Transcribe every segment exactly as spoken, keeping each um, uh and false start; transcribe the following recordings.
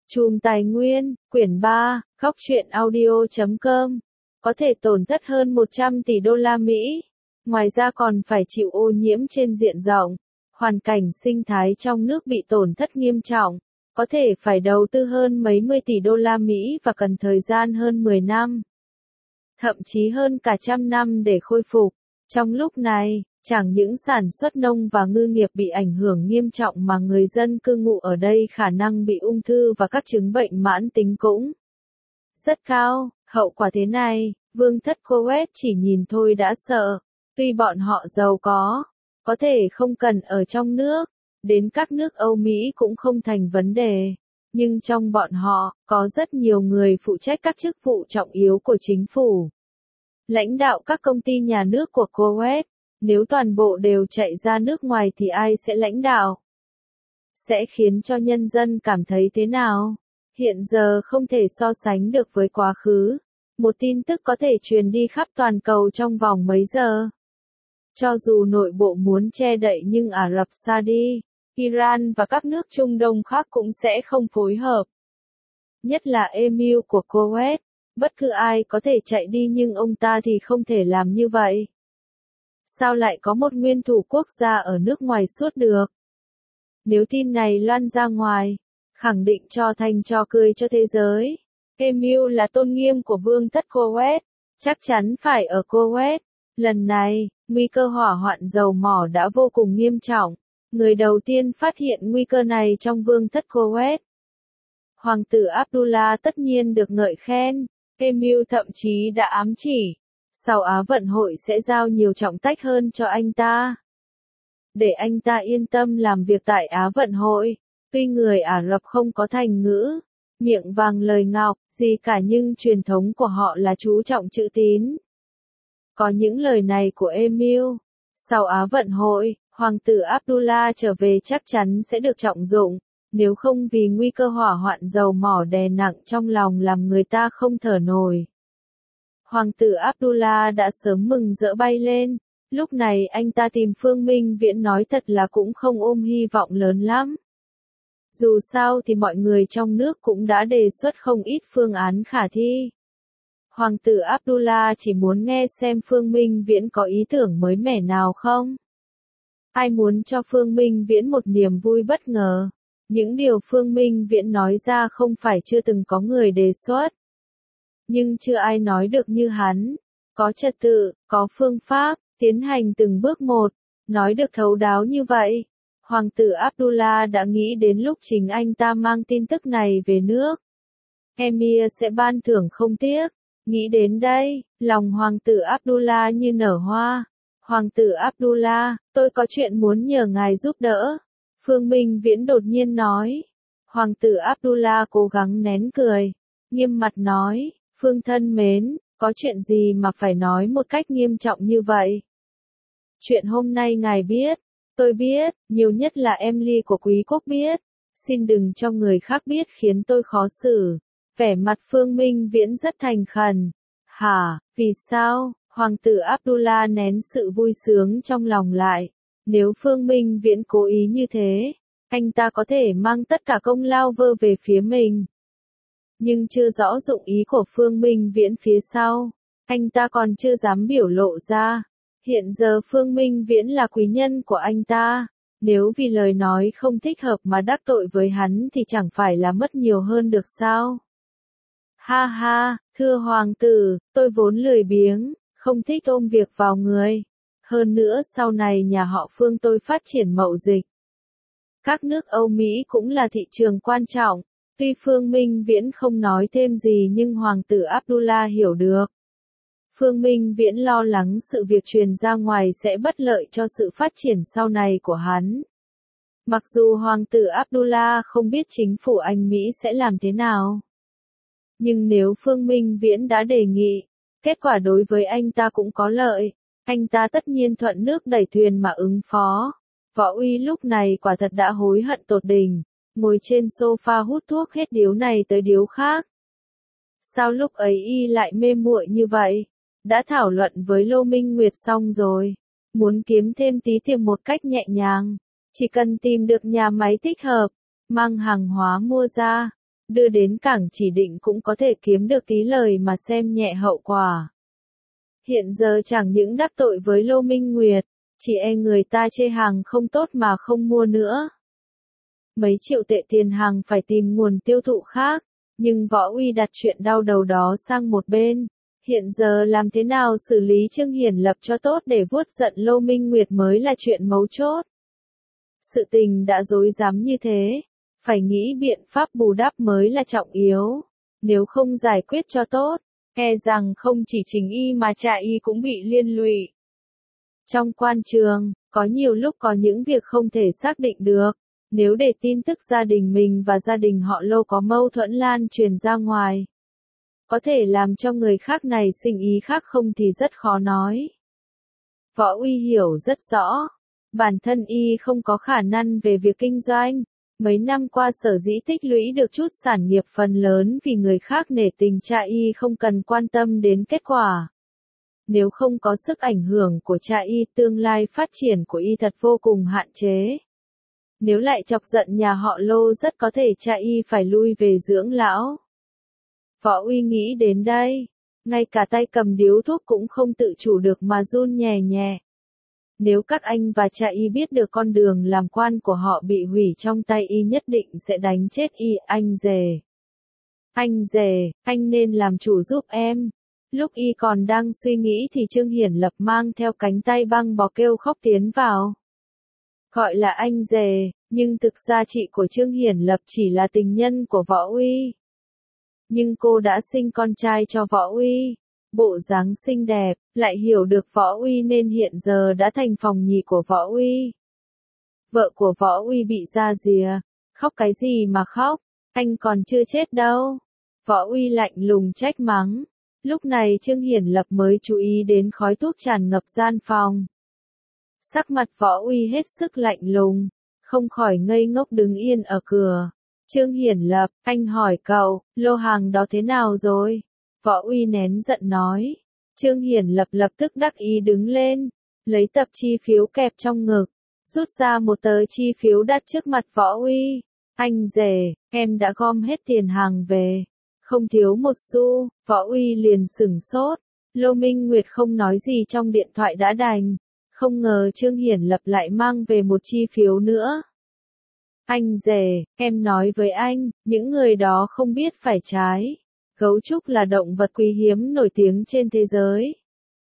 Chùm tài nguyên, quyển ba, góc truyện audio chấm com. Có thể tổn thất hơn một trăm tỷ đô la Mỹ. Ngoài ra còn phải chịu ô nhiễm trên diện rộng. Hoàn cảnh sinh thái trong nước bị tổn thất nghiêm trọng. Có thể phải đầu tư hơn mấy mươi tỷ đô la Mỹ và cần thời gian hơn mười năm. Thậm chí hơn cả trăm năm để khôi phục. Trong lúc này, chẳng những sản xuất nông và ngư nghiệp bị ảnh hưởng nghiêm trọng mà người dân cư ngụ ở đây khả năng bị ung thư và các chứng bệnh mãn tính cũng rất cao. Hậu quả thế này, vương thất Kuwait chỉ nhìn thôi đã sợ. Tuy bọn họ giàu có, có thể không cần ở trong nước, đến các nước Âu Mỹ cũng không thành vấn đề. Nhưng trong bọn họ, có rất nhiều người phụ trách các chức vụ trọng yếu của chính phủ. Lãnh đạo các công ty nhà nước của Kuwait. Nếu toàn bộ đều chạy ra nước ngoài thì ai sẽ lãnh đạo? Sẽ khiến cho nhân dân cảm thấy thế nào? Hiện giờ không thể so sánh được với quá khứ. Một tin tức có thể truyền đi khắp toàn cầu trong vòng mấy giờ. Cho dù nội bộ muốn che đậy nhưng Ả Rập Saudi, Iran và các nước Trung Đông khác cũng sẽ không phối hợp. Nhất là Emir của Kuwait. Bất cứ ai có thể chạy đi nhưng ông ta thì không thể làm như vậy. Sao lại có một nguyên thủ quốc gia ở nước ngoài suốt được? Nếu tin này loan ra ngoài, khẳng định cho thành trò cười cho thế giới. Emir là tôn nghiêm của vương thất Kuwait, chắc chắn phải ở Kuwait. Lần này, nguy cơ hỏa hoạn dầu mỏ đã vô cùng nghiêm trọng. Người đầu tiên phát hiện nguy cơ này trong vương thất Kuwait. Hoàng tử Abdullah tất nhiên được ngợi khen. Emir thậm chí đã ám chỉ. Sau Á vận hội sẽ giao nhiều trọng trách hơn cho anh ta. Để anh ta yên tâm làm việc tại Á vận hội. Tuy người Ả Rập không có thành ngữ, miệng vàng lời ngọc, gì cả nhưng truyền thống của họ là chú trọng chữ tín. Có những lời này của Emir. Sau Á vận hội, Hoàng tử Abdullah trở về chắc chắn sẽ được trọng dụng. Nếu không vì nguy cơ hỏa hoạn dầu mỏ đè nặng trong lòng làm người ta không thở nổi. Hoàng tử Abdullah đã sớm mừng rỡ bay lên, lúc này anh ta tìm Phương Minh Viễn nói thật là cũng không ôm hy vọng lớn lắm. Dù sao thì mọi người trong nước cũng đã đề xuất không ít phương án khả thi. Hoàng tử Abdullah chỉ muốn nghe xem Phương Minh Viễn có ý tưởng mới mẻ nào không. Ai muốn cho Phương Minh Viễn một niềm vui bất ngờ. Những điều Phương Minh Viễn nói ra không phải chưa từng có người đề xuất. Nhưng chưa ai nói được như hắn. Có trật tự, có phương pháp, tiến hành từng bước một. Nói được thấu đáo như vậy. Hoàng tử Abdullah đã nghĩ đến lúc chính anh ta mang tin tức này về nước. Emir sẽ ban thưởng không tiếc. Nghĩ đến đây, lòng hoàng tử Abdullah như nở hoa. Hoàng tử Abdullah, tôi có chuyện muốn nhờ ngài giúp đỡ. Phương Minh Viễn đột nhiên nói. Hoàng tử Abdullah cố gắng nén cười. Nghiêm mặt nói. Phương thân mến, có chuyện gì mà phải nói một cách nghiêm trọng như vậy? Chuyện hôm nay ngài biết, tôi biết, nhiều nhất là em ly của quý quốc biết. Xin đừng cho người khác biết khiến tôi khó xử. Vẻ mặt Phương Minh Viễn rất thành khẩn. Hả, vì sao? Hoàng tử Abdullah nén sự vui sướng trong lòng lại. Nếu Phương Minh Viễn cố ý như thế, anh ta có thể mang tất cả công lao vơ về phía mình. Nhưng chưa rõ dụng ý của Phương Minh Viễn phía sau, anh ta còn chưa dám biểu lộ ra. Hiện giờ Phương Minh Viễn là quý nhân của anh ta, nếu vì lời nói không thích hợp mà đắc tội với hắn thì chẳng phải là mất nhiều hơn được sao? Ha ha, thưa hoàng tử, tôi vốn lười biếng, không thích ôm việc vào người. Hơn nữa sau này nhà họ Phương tôi phát triển mậu dịch. Các nước Âu Mỹ cũng là thị trường quan trọng. Tuy Phương Minh Viễn không nói thêm gì nhưng Hoàng tử Abdullah hiểu được. Phương Minh Viễn lo lắng sự việc truyền ra ngoài sẽ bất lợi cho sự phát triển sau này của hắn. Mặc dù Hoàng tử Abdullah không biết chính phủ Anh Mỹ sẽ làm thế nào. Nhưng nếu Phương Minh Viễn đã đề nghị, kết quả đối với anh ta cũng có lợi. Anh ta tất nhiên thuận nước đẩy thuyền mà ứng phó. Võ Uy lúc này quả thật đã hối hận tột đỉnh. Ngồi trên sofa hút thuốc hết điếu này tới điếu khác. Sao lúc ấy y lại mê muội như vậy? Đã thảo luận với Lô Minh Nguyệt xong rồi. Muốn kiếm thêm tí tiền một cách nhẹ nhàng. Chỉ cần tìm được nhà máy thích hợp, mang hàng hóa mua ra. đưa đến cảng chỉ định cũng có thể kiếm được tí lời mà xem nhẹ hậu quả. Hiện giờ chẳng những đắc tội với Lô Minh Nguyệt, chỉ e người ta chê hàng không tốt mà không mua nữa. Mấy triệu tệ tiền hàng phải tìm nguồn tiêu thụ khác, nhưng Võ Uy đặt chuyện đau đầu đó sang một bên. Hiện giờ làm thế nào xử lý Trương Hiển Lập cho tốt để vuốt giận Lô Minh Nguyệt mới là chuyện mấu chốt. Sự tình đã rối rắm như thế, phải nghĩ biện pháp bù đắp mới là trọng yếu. Nếu không giải quyết cho tốt, e rằng không chỉ Trình Y mà Trà Y cũng bị liên lụy. Trong quan trường, có nhiều lúc có những việc không thể xác định được. Nếu để tin tức gia đình mình và gia đình họ Lô có mâu thuẫn lan truyền ra ngoài, có thể làm cho người khác này sinh ý khác không thì rất khó nói. Võ Uy hiểu rất rõ, bản thân y không có khả năng về việc kinh doanh. Mấy năm qua sở dĩ tích lũy được chút sản nghiệp phần lớn vì người khác nể tình cha y không cần quan tâm đến kết quả. Nếu không có sức ảnh hưởng của cha y, tương lai phát triển của y thật vô cùng hạn chế. Nếu lại chọc giận nhà họ Lô rất có thể cha y phải lui về dưỡng lão. Võ Uy nghĩ đến đây, ngay cả tay cầm điếu thuốc cũng không tự chủ được mà run nhẹ nhẹ. Nếu các anh và cha y biết được con đường làm quan của họ bị hủy trong tay y nhất định sẽ đánh chết y. Anh Dề, anh Dề, anh nên làm chủ giúp em. Lúc y còn đang suy nghĩ thì Trương Hiển Lập mang theo cánh tay băng bó kêu khóc tiến vào. Gọi là anh Dề, nhưng thực ra chị của Trương Hiển Lập chỉ là tình nhân của Võ Uy. Nhưng cô đã sinh con trai cho Võ Uy. Bộ dáng xinh đẹp, lại hiểu được Võ Uy nên hiện giờ đã thành phòng nhì của Võ Uy. Vợ của Võ Uy bị ra rìa, khóc cái gì mà khóc, anh còn chưa chết đâu. Võ Uy lạnh lùng trách mắng. Lúc này Trương Hiển Lập mới chú ý đến khói thuốc tràn ngập gian phòng. Sắc mặt Võ Uy hết sức lạnh lùng, không khỏi ngây ngốc đứng yên ở cửa. Trương Hiển Lập, anh hỏi cậu, lô hàng đó thế nào rồi? Võ Uy nén giận nói. Trương Hiển Lập lập tức đắc ý đứng lên, lấy tập chi phiếu kẹp trong ngực, rút ra một tờ chi phiếu đặt trước mặt Võ Uy. Anh Dề, em đã gom hết tiền hàng về, không thiếu một xu. Võ Uy liền sửng sốt. Lô Minh Nguyệt không nói gì trong điện thoại đã đành, không ngờ Trương Hiển Lập lại mang về một chi phiếu nữa. Anh Dề, em nói với anh, những người đó không biết phải trái. Gấu trúc là động vật quý hiếm nổi tiếng trên thế giới.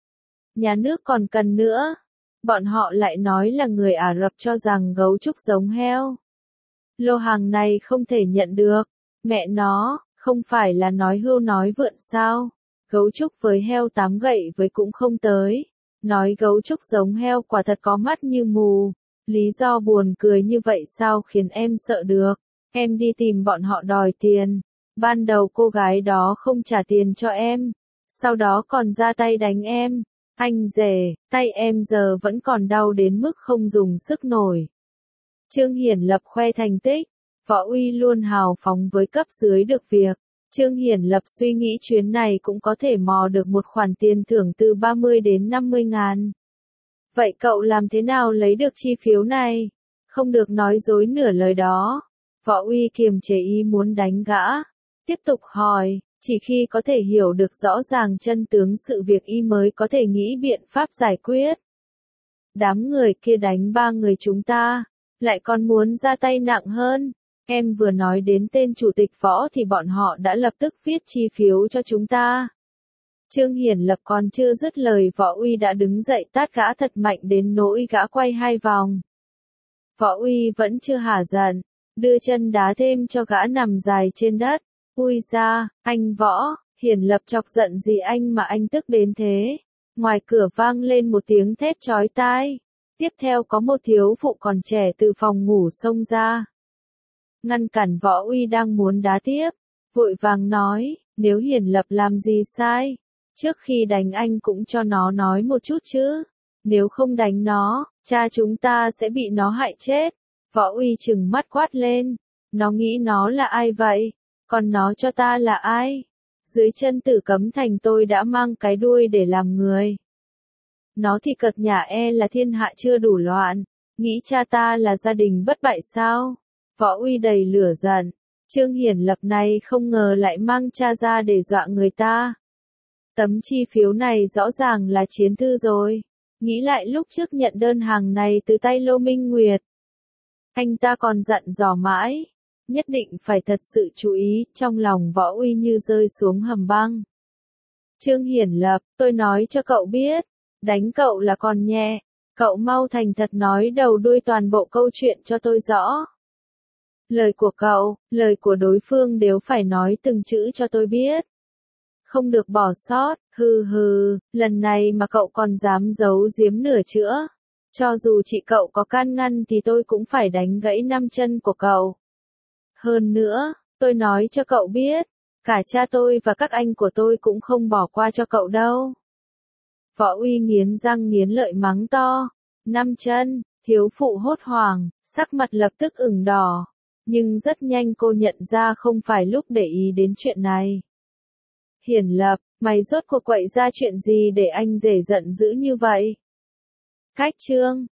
Nhà nước còn cần nữa. Bọn họ lại nói là người Ả Rập cho rằng gấu trúc giống heo. Lô hàng này không thể nhận được. Mẹ nó, không phải là nói hưu nói vượn sao? Gấu trúc với heo tám gậy với cũng không tới. Nói gấu trúc giống heo quả thật có mắt như mù. Lý do buồn cười như vậy sao khiến em sợ được. Em đi tìm bọn họ đòi tiền. Ban đầu cô gái đó không trả tiền cho em, sau đó còn ra tay đánh em. Anh Dề, tay em giờ vẫn còn đau đến mức không dùng sức nổi. Trương Hiển Lập khoe thành tích, Võ Uy luôn hào phóng với cấp dưới được việc. Trương Hiển Lập suy nghĩ chuyến này cũng có thể mò được một khoản tiền thưởng từ ba mươi đến năm mươi ngàn. Vậy cậu làm thế nào lấy được chi phiếu này? Không được nói dối nửa lời đó. Võ Uy kiềm chế ý muốn đánh gã. Tiếp tục hỏi, chỉ khi có thể hiểu được rõ ràng chân tướng sự việc y mới có thể nghĩ biện pháp giải quyết. Đám người kia đánh ba người chúng ta, lại còn muốn ra tay nặng hơn. Em vừa nói đến tên chủ tịch Võ thì bọn họ đã lập tức viết chi phiếu cho chúng ta. Trương Hiển Lập còn chưa dứt lời Võ Uy đã đứng dậy tát gã thật mạnh đến nỗi gã quay hai vòng. Võ Uy vẫn chưa hả giận, đưa chân đá thêm cho gã nằm dài trên đất. Ui ra, anh Võ, Hiển Lập chọc giận gì anh mà anh tức đến thế? Ngoài cửa vang lên một tiếng thét chói tai. Tiếp theo có một thiếu phụ còn trẻ từ phòng ngủ xông ra. Ngăn cản Võ Uy đang muốn đá tiếp. Vội vàng nói, nếu Hiển Lập làm gì sai, trước khi đánh anh cũng cho nó nói một chút chứ. Nếu không đánh nó, cha chúng ta sẽ bị nó hại chết. Võ Uy trừng mắt quát lên. Nó nghĩ nó là ai vậy? Còn nó cho ta là ai? Dưới chân Tử Cấm Thành tôi đã mang cái đuôi để làm người. Nó thì cợt nhả e là thiên hạ chưa đủ loạn. Nghĩ cha ta là gia đình bất bại sao? Võ Uy đầy lửa giận. Trương Hiển Lập này không ngờ lại mang cha ra để dọa người ta. Tấm chi phiếu này rõ ràng là chiến thư rồi. Nghĩ lại lúc trước nhận đơn hàng này từ tay Lô Minh Nguyệt. Anh ta còn dặn dò mãi. Nhất định phải thật sự chú ý, trong lòng Võ Uy như rơi xuống hầm băng. Trương Hiển Lập, tôi nói cho cậu biết. Đánh cậu là còn nhẹ. Cậu mau thành thật nói đầu đuôi toàn bộ câu chuyện cho tôi rõ. Lời của cậu, lời của đối phương đều phải nói từng chữ cho tôi biết. Không được bỏ sót, hừ hừ, lần này mà cậu còn dám giấu giếm nửa chữa. Cho dù chị cậu có can ngăn thì tôi cũng phải đánh gãy năm chân của cậu. Hơn nữa, tôi nói cho cậu biết, cả cha tôi và các anh của tôi cũng không bỏ qua cho cậu đâu. Võ Uy nghiến răng nghiến lợi mắng to. Năm chân, thiếu phụ hốt hoảng, sắc mặt lập tức ửng đỏ. Nhưng rất nhanh cô nhận ra không phải lúc để ý đến chuyện này. Hiển Lập, mày rốt cuộc quậy ra chuyện gì để anh rể giận dữ như vậy? Cách Trương,